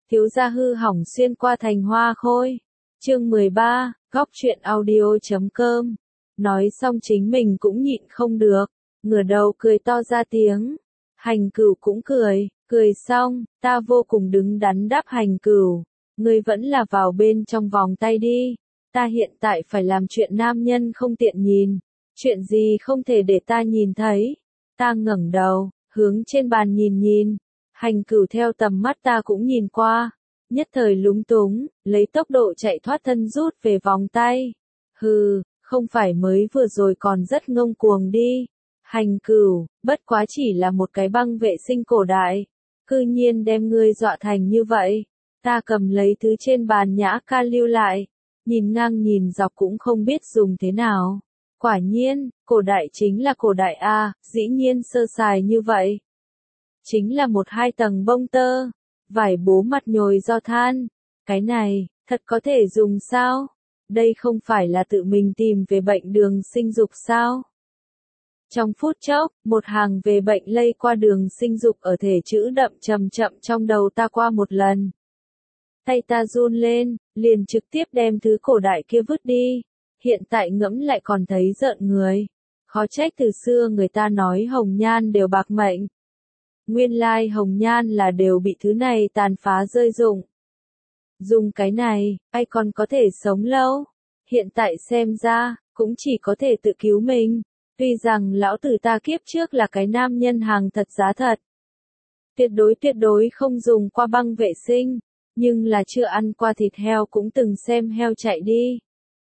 thiếu gia hư hỏng xuyên qua thành hoa khôi. Chương 13, góc truyện audio.com. Nói xong chính mình cũng nhịn không được, ngửa đầu cười to ra tiếng. Hành Cửu cũng cười xong, ta vô cùng đứng đắn đáp Hành Cửu, ngươi vẫn là vào bên trong vòng tay đi, ta hiện tại phải làm chuyện nam nhân không tiện nhìn, chuyện gì không thể để ta nhìn thấy. Ta ngẩng đầu, hướng trên bàn nhìn, Hành Cửu theo tầm mắt ta cũng nhìn qua, nhất thời lúng túng, lấy tốc độ chạy thoát thân rút về vòng tay. Hừ, không phải mới vừa rồi còn rất ngông cuồng đi. Hành Cửu, bất quá chỉ là một cái băng vệ sinh cổ đại, cư nhiên đem ngươi dọa thành như vậy. Ta cầm lấy thứ trên bàn Nhã Ca lưu lại, nhìn ngang nhìn dọc cũng không biết dùng thế nào. Quả nhiên, cổ đại chính là cổ đại a, dĩ nhiên sơ sài như vậy. Chính là 1-2 tầng bông tơ, vải bố mặt nhồi do than. Cái này, thật có thể dùng sao? Đây không phải là tự mình tìm về bệnh đường sinh dục sao? Trong phút chốc, một hàng về bệnh lây qua đường sinh dục ở thể chữ đậm chậm trong đầu ta qua một lần. Tay ta run lên, liền trực tiếp đem thứ cổ đại kia vứt đi. Hiện tại ngẫm lại còn thấy rợn người. Khó trách từ xưa người ta nói hồng nhan đều bạc mệnh. Nguyên lai hồng nhan là đều bị thứ này tàn phá rơi rụng. Dùng cái này, ai còn có thể sống lâu. Hiện tại xem ra, cũng chỉ có thể tự cứu mình. Tuy rằng lão tử ta kiếp trước là cái nam nhân hàng thật giá thật. Tuyệt đối không dùng qua băng vệ sinh, nhưng là chưa ăn qua thịt heo cũng từng xem heo chạy đi.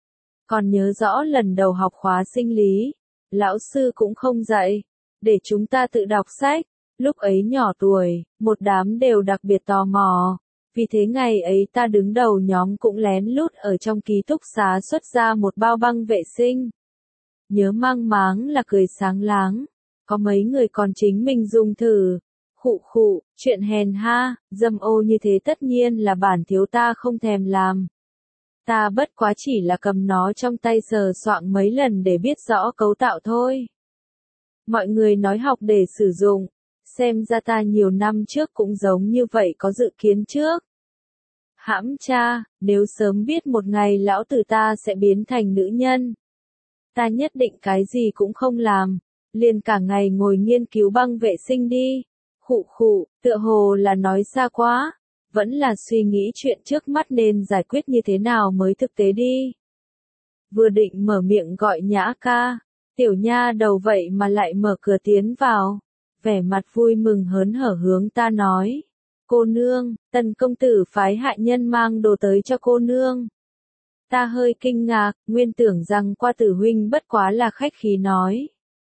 Còn nhớ rõ lần đầu học khóa sinh lý, lão sư cũng không dạy, để chúng ta tự đọc sách. Lúc ấy nhỏ tuổi, một đám đều đặc biệt tò mò. Vì thế ngày ấy ta đứng đầu nhóm cũng lén lút ở trong ký túc xá xuất ra một bao băng vệ sinh. Nhớ mang máng là cười sáng láng, có mấy người còn chính mình dùng thử. Khụ, chuyện hèn ha, dâm ô như thế tất nhiên là bản thiếu ta không thèm làm. Ta bất quá chỉ là cầm nó trong tay sờ soạng mấy lần để biết rõ cấu tạo thôi. Mọi người nói học để sử dụng, xem ra ta nhiều năm trước cũng giống như vậy có dự kiến trước. Hãm cha, nếu sớm biết một ngày lão tử ta sẽ biến thành nữ nhân, ta nhất định cái gì cũng không làm, liền cả ngày ngồi nghiên cứu băng vệ sinh đi. Khụ, tựa hồ là nói xa quá, vẫn là suy nghĩ chuyện trước mắt nên giải quyết như thế nào mới thực tế đi. Vừa định mở miệng gọi Nhã Ca, tiểu nha đầu vậy mà lại mở cửa tiến vào, vẻ mặt vui mừng hớn hở hướng ta nói. Cô nương, Tần công tử phái hạ nhân mang đồ tới cho cô nương. Ta hơi kinh ngạc, nguyên tưởng rằng qua tử huynh bất quá là khách khí nói.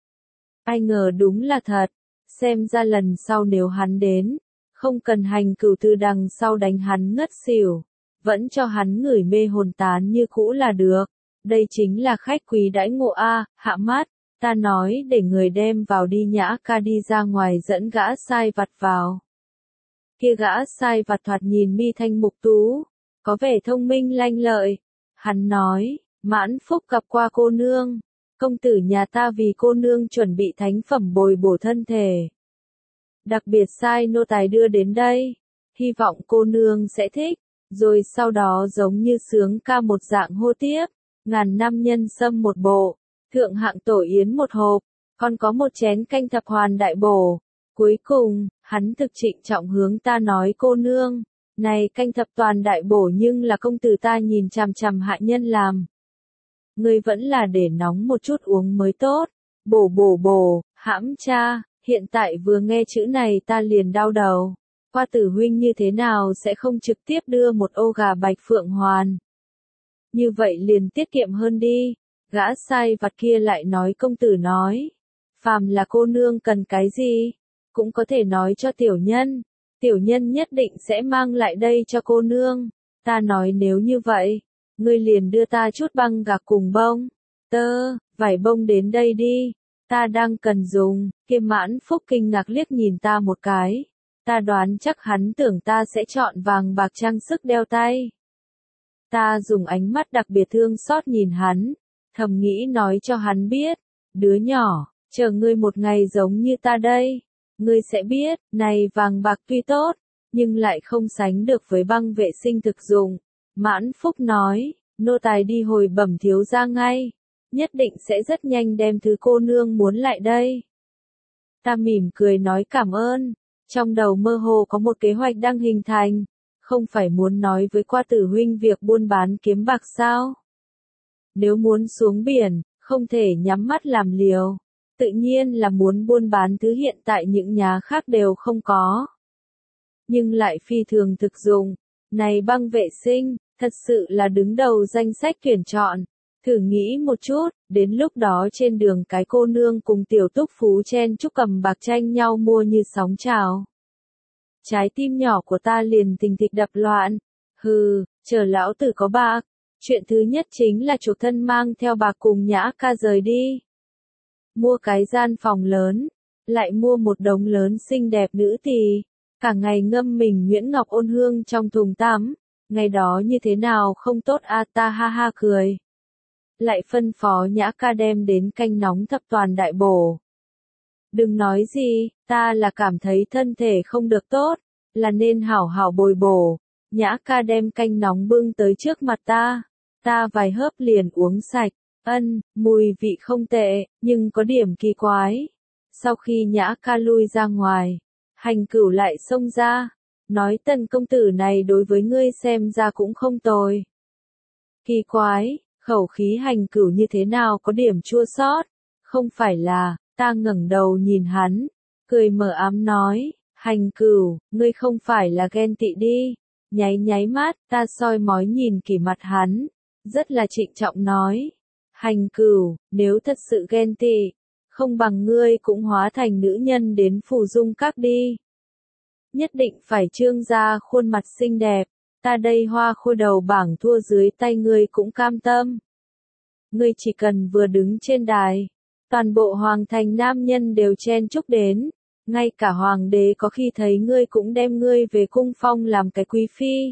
Ai ngờ đúng là thật, xem ra lần sau nếu hắn đến, không cần Hành Cửu từ đằng sau đánh hắn ngất xỉu, vẫn cho hắn ngửi mê hồn tán như cũ là được. Đây chính là khách quý đãi ngộ a. Hạ mắt, ta nói để người đem vào đi. Nhã Ca đi ra ngoài dẫn gã sai vặt vào. Kia gã sai vặt thoạt nhìn mi thanh mục tú, có vẻ thông minh lanh lợi. Hắn nói, mãn phúc gặp qua cô nương, công tử nhà ta vì cô nương chuẩn bị thánh phẩm bồi bổ thân thể. Đặc biệt sai nô tài đưa đến đây, hy vọng cô nương sẽ thích, rồi sau đó giống như sướng ca một dạng hô tiếp, 1000 năm nhân sâm một bộ, thượng hạng tổ yến một hộp, còn có một chén canh thập hoàn đại bổ. Cuối cùng, hắn thực trịnh trọng hướng ta nói cô nương, này canh thập toàn đại bổ nhưng là công tử ta nhìn chằm chằm hạ nhân làm. Ngươi vẫn là để nóng một chút uống mới tốt, bổ, hãm cha, hiện tại vừa nghe chữ này ta liền đau đầu. Qua tử huynh như thế nào sẽ không trực tiếp đưa một ô gà bạch phượng hoàn. Như vậy liền tiết kiệm hơn đi, gã sai vặt kia lại nói công tử nói. Phàm là cô nương cần cái gì, cũng có thể nói cho tiểu nhân nhất định sẽ mang lại đây cho cô nương. Ta nói nếu như vậy, ngươi liền đưa ta chút băng gạc cùng bông, vải bông đến đây đi, ta đang cần dùng. Kia mãn phúc kinh ngạc liếc nhìn ta một cái, ta đoán chắc hắn tưởng ta sẽ chọn vàng bạc trang sức đeo tay. Ta dùng ánh mắt đặc biệt thương xót nhìn hắn, thầm nghĩ nói cho hắn biết, đứa nhỏ, chờ ngươi một ngày giống như ta đây, ngươi sẽ biết, này vàng bạc tuy tốt, nhưng lại không sánh được với băng vệ sinh thực dụng. Mãn Phúc nói, nô tài đi hồi bẩm thiếu gia ngay, nhất định sẽ rất nhanh đem thứ cô nương muốn lại đây. Ta mỉm cười nói cảm ơn, trong đầu mơ hồ có một kế hoạch đang hình thành, không phải muốn nói với Qua Tử huynh việc buôn bán kiếm bạc sao? Nếu muốn xuống biển, không thể nhắm mắt làm liều, tự nhiên là muốn buôn bán thứ hiện tại những nhà khác đều không có. Nhưng lại phi thường thực dụng, này băng vệ sinh, thật sự là đứng đầu danh sách tuyển chọn. Thử nghĩ một chút, đến lúc đó trên đường cái cô nương cùng tiểu túc phú chen chúc cầm bạc tranh nhau mua như sóng trào. Trái tim nhỏ của ta liền tình thịch đập loạn. Hừ, chờ lão tử có bạc. Chuyện thứ nhất chính là chuộc thân mang theo bạc cùng Nhã Ca rời đi. Mua cái gian phòng lớn, lại mua một đống lớn xinh đẹp nữ tỳ, cả ngày ngâm mình nhuyễn ngọc ôn hương trong thùng tắm. Ngày đó như thế nào không tốt a, ta ha ha cười. Lại phân phó Nhã Ca đem đến canh nóng thập toàn đại bổ. Đừng nói gì, ta là cảm thấy thân thể không được tốt, là nên hảo hảo bồi bổ. Nhã Ca đem canh nóng bưng tới trước mặt ta vài hớp liền uống sạch. Mùi vị không tệ, nhưng có điểm kỳ quái. Sau khi Nhã Ca lui ra ngoài, Hành Cửu lại xông ra, nói Tần công tử này đối với ngươi xem ra cũng không tồi. Kỳ quái, khẩu khí Hành Cửu như thế nào có điểm chua xót, không phải là, ta ngẩng đầu nhìn hắn, cười mờ ám nói, Hành Cửu, ngươi không phải là ghen tị đi. Nháy nháy mắt, ta soi mói nhìn kỹ mặt hắn, rất là trịnh trọng nói, Hành Cửu, nếu thật sự ghen tị, không bằng ngươi cũng hóa thành nữ nhân đến Phù Dung Các đi. Nhất định phải trương ra khuôn mặt xinh đẹp, ta đây hoa khôi đầu bảng thua dưới tay ngươi cũng cam tâm. Ngươi chỉ cần vừa đứng trên đài, toàn bộ hoàng thành nam nhân đều chen chúc đến, ngay cả hoàng đế có khi thấy ngươi cũng đem ngươi về cung phong làm cái quý phi.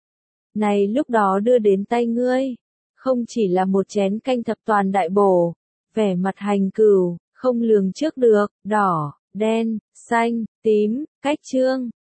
Này lúc đó đưa đến tay ngươi, không chỉ là một chén canh thập toàn đại bổ, vẻ mặt Hành Cửu, không lường trước được, đỏ, đen, xanh, tím, cách trương,